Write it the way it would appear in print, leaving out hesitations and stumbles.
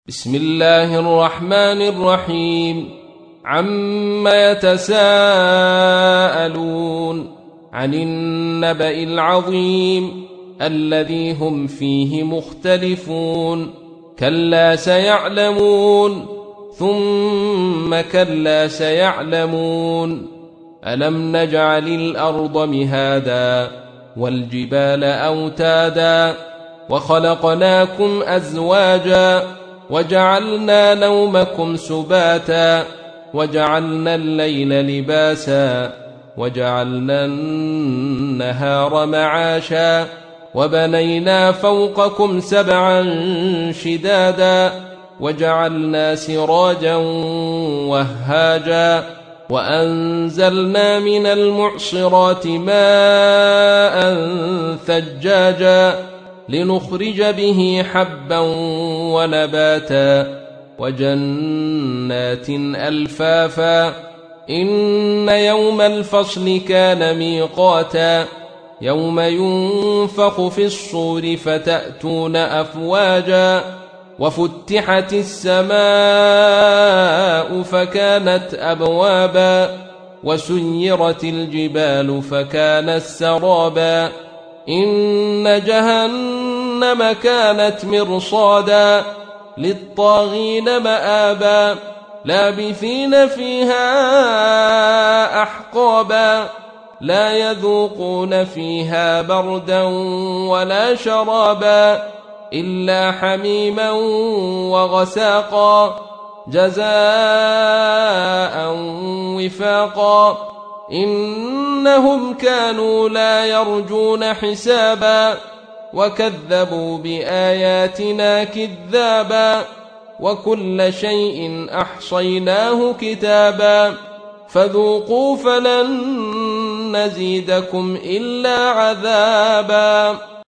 بسم الله الرحمن الرحيم. عم يتساءلون عن النبأ العظيم الذي هم فيه مختلفون. كلا سيعلمون ثم كلا سيعلمون. ألم نجعل الأرض مهادا والجبال أوتادا وخلقناكم أزواجا وجعلنا نومكم سباتا وجعلنا الليل لباسا وجعلنا النهار معاشا وبنينا فوقكم سبعا شدادا وجعلنا سراجا وهاجا وأنزلنا من المعصرات ماء ثجاجا لنخرج به حبا ونباتا وجنات ألفافا. إن يوم الفصل كان ميقاتا يوم ينفخ في الصور فتأتون أفواجا وفتحت السماء فكانت أبوابا وسيرت الجبال فكانت سرابا. إن جهنم كانت مرصادا للطاغين مآبا لابثين فيها أحقابا لا يذوقون فيها بردا ولا شرابا إلا حميما وغساقا جزاء وفاقا. إنهم كانوا لا يرجون حسابا وكذبوا بآياتنا كذابا وكل شيء أحصيناه كتابا فذوقوا فلن نزيدكم إلا عذابا.